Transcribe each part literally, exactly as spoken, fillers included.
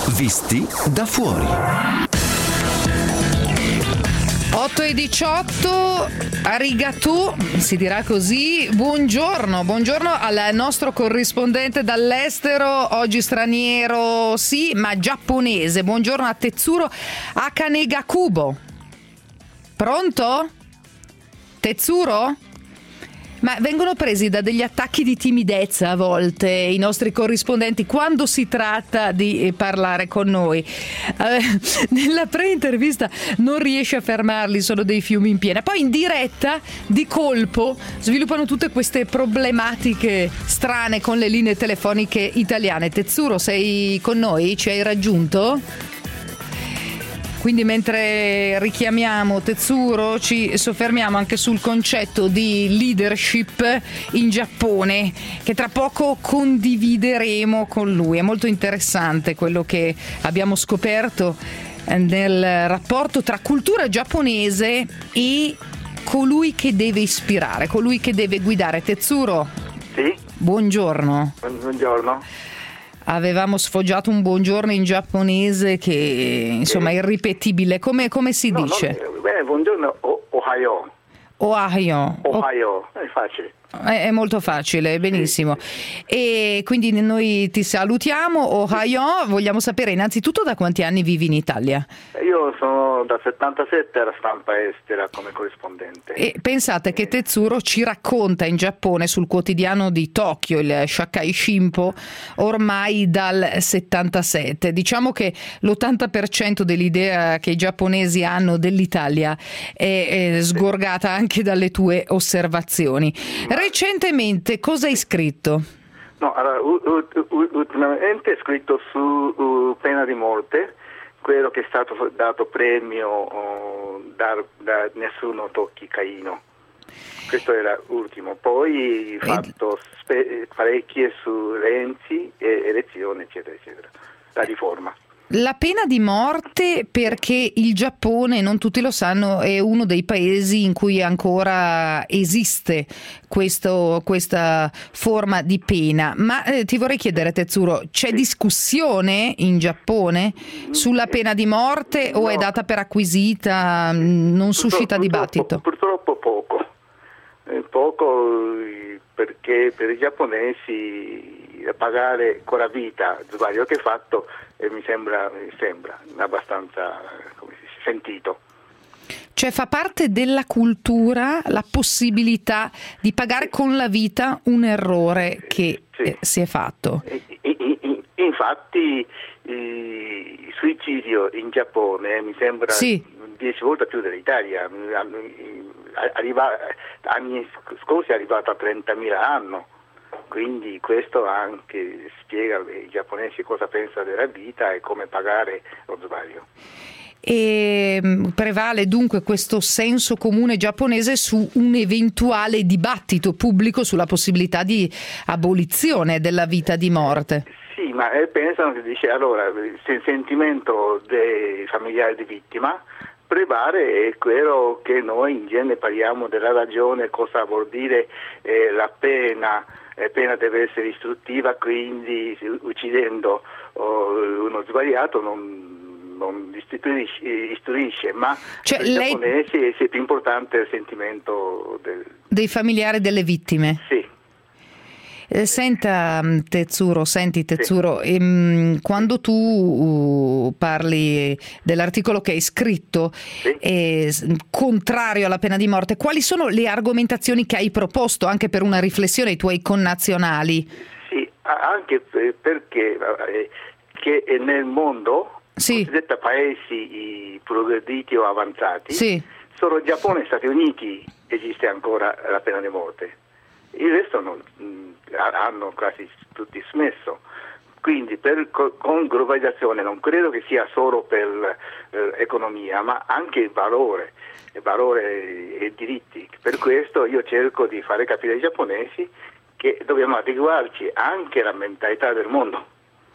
Visti da fuori. otto e diciotto, arigato, si dirà così. Buongiorno, buongiorno al nostro corrispondente dall'estero, oggi straniero sì, ma giapponese. Buongiorno a Tetsuro Akanegakubo. Pronto? Tetsuro? Ma vengono presi da degli attacchi di timidezza a volte i nostri corrispondenti quando si tratta di parlare con noi. Eh, nella pre-intervista non riesce a fermarli, sono dei fiumi in piena. Poi in diretta, di colpo, sviluppano tutte queste problematiche strane con le linee telefoniche italiane. Tetsuro, sei con noi? Ci hai raggiunto? Quindi mentre richiamiamo Tetsuro ci soffermiamo anche sul concetto di leadership in Giappone, che tra poco condivideremo con lui. È molto interessante quello che abbiamo scoperto nel rapporto tra cultura giapponese e colui che deve ispirare, colui che deve guidare. Tetsuro? Sì? Buongiorno. Buongiorno. Avevamo sfoggiato un buongiorno in giapponese che insomma è irripetibile. Come, come si no, dice? No, beh, buongiorno, o- Ohayo. Ohayo. Ohayo, è facile. È, è molto facile, benissimo. E quindi noi ti salutiamo, Ohayo. Vogliamo sapere innanzitutto da quanti anni vivi in Italia? Io sono dal settantasette alla stampa estera come corrispondente. E pensate che Tetsuro ci racconta in Giappone sul quotidiano di Tokyo, il Sakai Shimpo, ormai dal settantasette. Diciamo che l'ottanta per cento dell'idea che i giapponesi hanno dell'Italia è, è sgorgata anche dalle tue osservazioni. Recentemente cosa hai scritto? No, allora, u- u- ultimamente ho scritto su uh, pena di morte, quello che è stato dato premio uh, da, da Nessuno Tocchi Caino. Questo era l'ultimo. Poi ho fatto spe- parecchie su Renzi, e elezioni, eccetera, eccetera. La riforma. La pena di morte, perché il Giappone, non tutti lo sanno, è uno dei paesi in cui ancora esiste questo, questa forma di pena. Ma eh, ti vorrei chiedere, Tetsuro, c'è discussione in Giappone sulla pena di morte o No. è data per acquisita, non suscita Purtroppo- dibattito? Purtroppo poco. Eh, poco eh, perché per i giapponesi pagare con la vita il sbaglio che hai fatto eh, mi sembra, mi sembra abbastanza come si dice, sentito. Cioè fa parte della cultura la possibilità di pagare con la vita un errore che Sì. eh, si è fatto. E- e- e- infatti eh, il suicidio in Giappone eh, mi sembra Sì. dieci volte più dell'Italia. Arriva, anni scorsi è arrivato a trentamila anno. Quindi questo anche spiega ai giapponesi cosa pensa della vita e come pagare lo sbaglio. E prevale dunque questo senso comune giapponese su un eventuale dibattito pubblico sulla possibilità di abolizione della vita di morte. Sì, ma eh, pensano che dice allora il sentimento dei familiari di vittima prevale è quello che noi in genere parliamo della ragione, cosa vuol dire eh, la pena. La pena deve essere istruttiva, quindi uccidendo oh, uno sbagliato non, non istruisce, istruisce, ma Cioè, per i lei... giapponesi è più importante il sentimento del... dei familiari delle vittime. Sì. Eh, Senta Tetsuro, senti Tetsuro, ehm, quando tu uh, parli dell'articolo che hai scritto Sì. eh, contrario alla pena di morte, quali sono le argomentazioni che hai proposto anche per una riflessione ai tuoi connazionali? Sì, anche perché eh, che nel mondo, Sì. cosiddetti paesi progrediti o avanzati, Sì. solo Giappone e Stati Uniti esiste ancora la pena di morte. Il resto non, mh, hanno quasi tutti smesso. Quindi per, con globalizzazione non credo che sia solo per l'economia, ma anche il valore, il valore e i diritti. Per questo io cerco di fare capire ai giapponesi che dobbiamo adeguarci anche alla mentalità del mondo.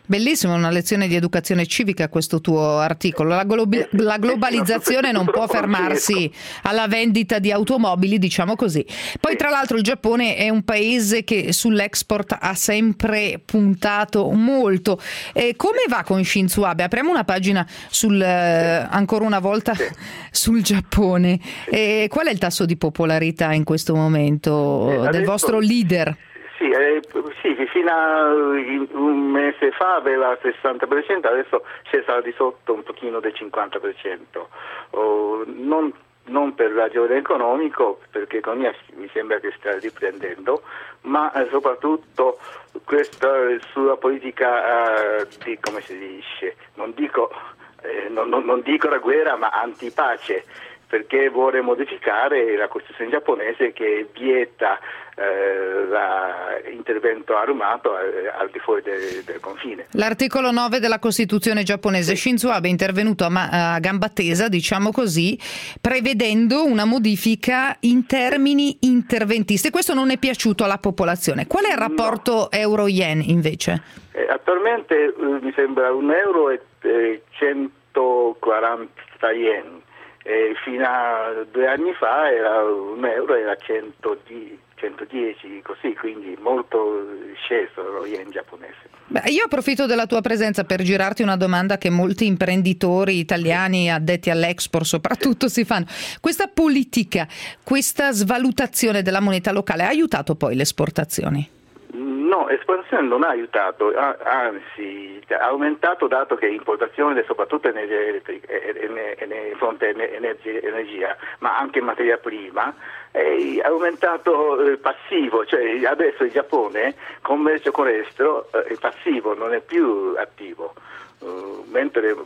Bellissimo, una lezione di educazione civica questo tuo articolo. La, globi- la globalizzazione non può fermarsi alla vendita di automobili, diciamo così. Poi tra l'altro il Giappone è un paese che sull'export ha sempre puntato molto. Eh, come va con Shinzo Abe? Apriamo una pagina sul, eh, ancora una volta sul Giappone. Eh, qual è il tasso di popolarità in questo momento eh, del adesso, vostro leader? Sì, eh, sì, fino a un mese fa aveva il sessanta per cento, adesso c'è stato di sotto un pochino del cinquanta per cento. Oh, non, non per ragione economico, perché l'economia mi sembra che stia riprendendo, ma eh, soprattutto questa sua politica eh, di, come si dice, non dico, eh, non, non, non dico la guerra, ma antipace, perché vuole modificare la Costituzione giapponese che vieta eh, l'intervento armato eh, al di fuori del, del confine. L'articolo nove della Costituzione giapponese. Sì. Shinzo Abe è intervenuto a, ma- a gamba tesa, diciamo così, prevedendo una modifica in termini interventisti. Questo non è piaciuto alla popolazione. Qual è il rapporto no. euro-yen invece? Eh, attualmente eh, mi sembra un euro e eh, centoquaranta yen. Eh, fino a due anni fa era un euro, era centodieci, così, quindi molto sceso lo yen giapponese. Beh, io approfitto della tua presenza per girarti una domanda che molti imprenditori italiani addetti all'export soprattutto si fanno. Questa politica, questa svalutazione della moneta locale ha aiutato poi le esportazioni? No, esportazione non ha aiutato, anzi ha aumentato, dato che importazione soprattutto energia elettrica, fonte energia, energia, ma anche materia prima, è aumentato il passivo, cioè adesso il Giappone commercio con l'estero è passivo, non è più attivo, uh, mentre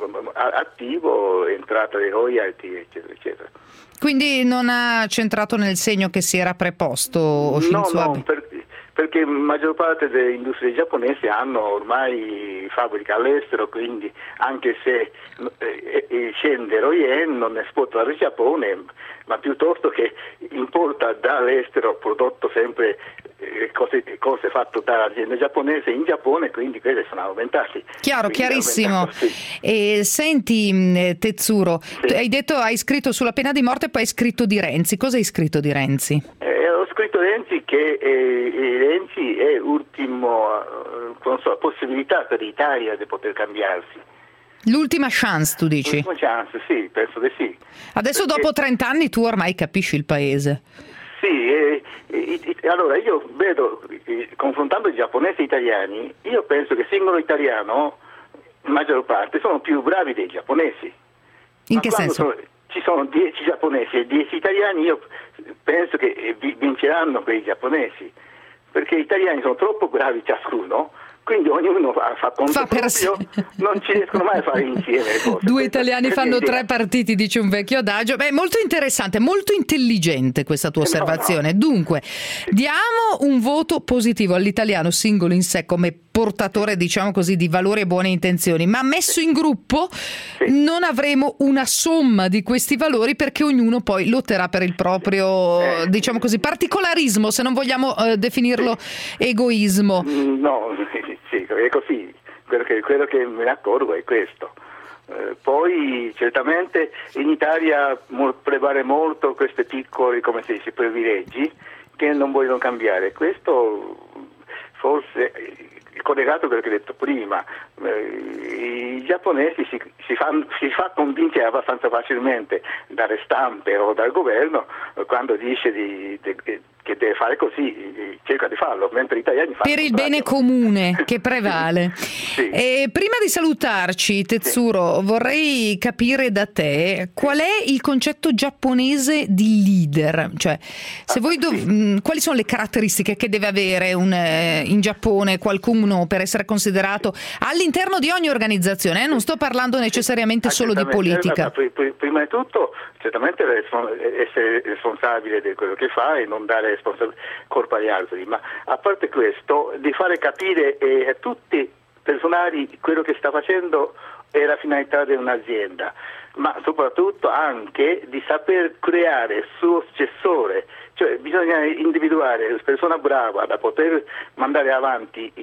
attivo è entrata le royalty, eccetera, eccetera. Quindi non ha centrato nel segno che si era preposto Shinzo Abe? No, no, per, perché la maggior parte delle industrie giapponesi hanno ormai fabbriche all'estero, quindi anche se eh, eh, scende lo yen non esporta dal Giappone, ma piuttosto che importa dall'estero prodotto sempre eh, cose, cose fatte dall'azienda giapponese in Giappone, quindi quelle sono aumentate. Chiaro, quindi chiarissimo. Sì. E senti Tetsuro, sì. hai detto hai scritto sulla pena di morte e poi hai scritto di Renzi. Cosa hai scritto di Renzi? Eh, ho scritto Renzi che eh, Renzi è l'ultima eh, possibilità per l'Italia di poter cambiarsi. L'ultima chance, tu dici? L'ultima chance, sì, penso di sì. Adesso perché... dopo trenta anni tu ormai capisci il paese. Sì, eh, eh, allora io vedo, eh, confrontando i giapponesi e gli italiani, io penso che il singolo italiano, in maggior parte, sono più bravi dei giapponesi. In Ma che senso? Sono, ci sono dieci giapponesi e dieci italiani, io penso che vinceranno quei giapponesi, perché gli italiani sono troppo bravi ciascuno, quindi ognuno fa, fa conto fa per proprio, non ci riescono mai a fare insieme le cose. Due italiani fanno idea. tre partiti, dice un vecchio adagio. Beh, molto interessante, molto intelligente questa tua osservazione. No, no. Dunque, diamo un voto positivo all'italiano singolo in sé come portatore, diciamo così, di valori e buone intenzioni, ma messo in gruppo sì. non avremo una somma di questi valori, perché ognuno poi lotterà per il proprio, eh. diciamo così, particolarismo, se non vogliamo eh, definirlo sì. egoismo. No, sì, è così, quello che, quello che me ne accorgo è questo. Eh, poi certamente in Italia prevale molto questi piccoli, come si dice, privilegi che non vogliono cambiare. Questo forse è collegato a quello che ho detto prima. Eh, i giapponesi si, si, fanno, si fa convincere abbastanza facilmente dalle stampe o dal governo quando dice di, di, che deve fare così, cerca di farlo, mentre gli italiani fanno per il bene comune che prevale. Sì. E prima di salutarci, Tetsuro, sì. vorrei capire da te qual è il concetto giapponese di leader, cioè se ah, voi dov- sì. quali sono le caratteristiche che deve avere un, eh, in Giappone qualcuno per essere considerato all'interno di ogni organizzazione, eh? non sto parlando necessariamente sì, solo di politica. Prima di tutto certamente essere responsabile di quello che fa e non dare colpa agli altri, ma a parte questo di fare capire eh, a tutti i personali quello che sta facendo è la finalità di un'azienda, ma soprattutto anche di saper creare il suo successore, cioè bisogna individuare una persona brava da poter mandare avanti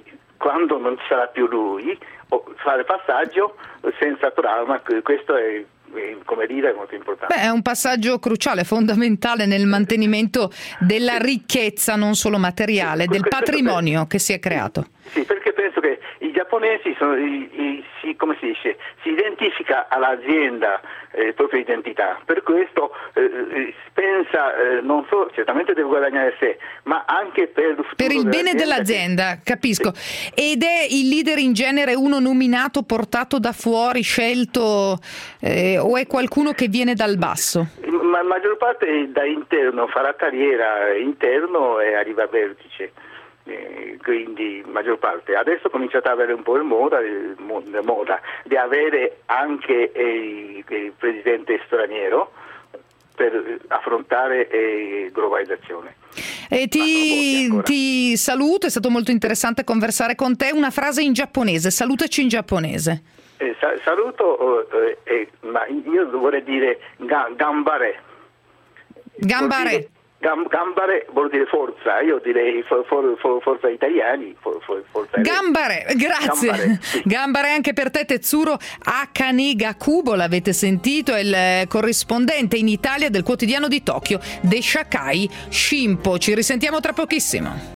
quando non ci sarà più lui, o fare passaggio senza trauma, questo è, come dire, molto importante. Beh, è un passaggio cruciale, fondamentale nel mantenimento della ricchezza non solo materiale, Sì, del patrimonio per... che si è creato. Sì, perché penso che i giapponesi sono, i, i, si, come si dice, si identifica all'azienda eh, propria identità, per questo eh, pensa eh, non solo, certamente deve guadagnare sé, ma anche per il futuro per il bene dell'azienda, dell'azienda, capisco. Ed è il leader in genere uno nominato, portato da fuori, scelto, eh, o è qualcuno che viene dal basso? Ma la maggior parte da interno, farà carriera interno e arriva a vertice. Eh, quindi maggior parte adesso cominciate ad avere un po' il moda, il moda di avere anche eh, il presidente straniero per affrontare eh, globalizzazione. E ti, ti saluto, è stato molto interessante conversare con te. Una frase in giapponese, salutaci in giapponese. Eh, sa- saluto, eh, eh, ma io vorrei dire ga- gambare. Gambare. Gambare vuol dire forza, io direi for, for, for, forza italiani, for, for, forza Gambare, grazie. Gambare, sì. Gambare anche per te, Tetsuro Akanigakubo, l'avete sentito, è il corrispondente in Italia del quotidiano di Tokyo, Deshakai Shimpo. Ci risentiamo tra pochissimo.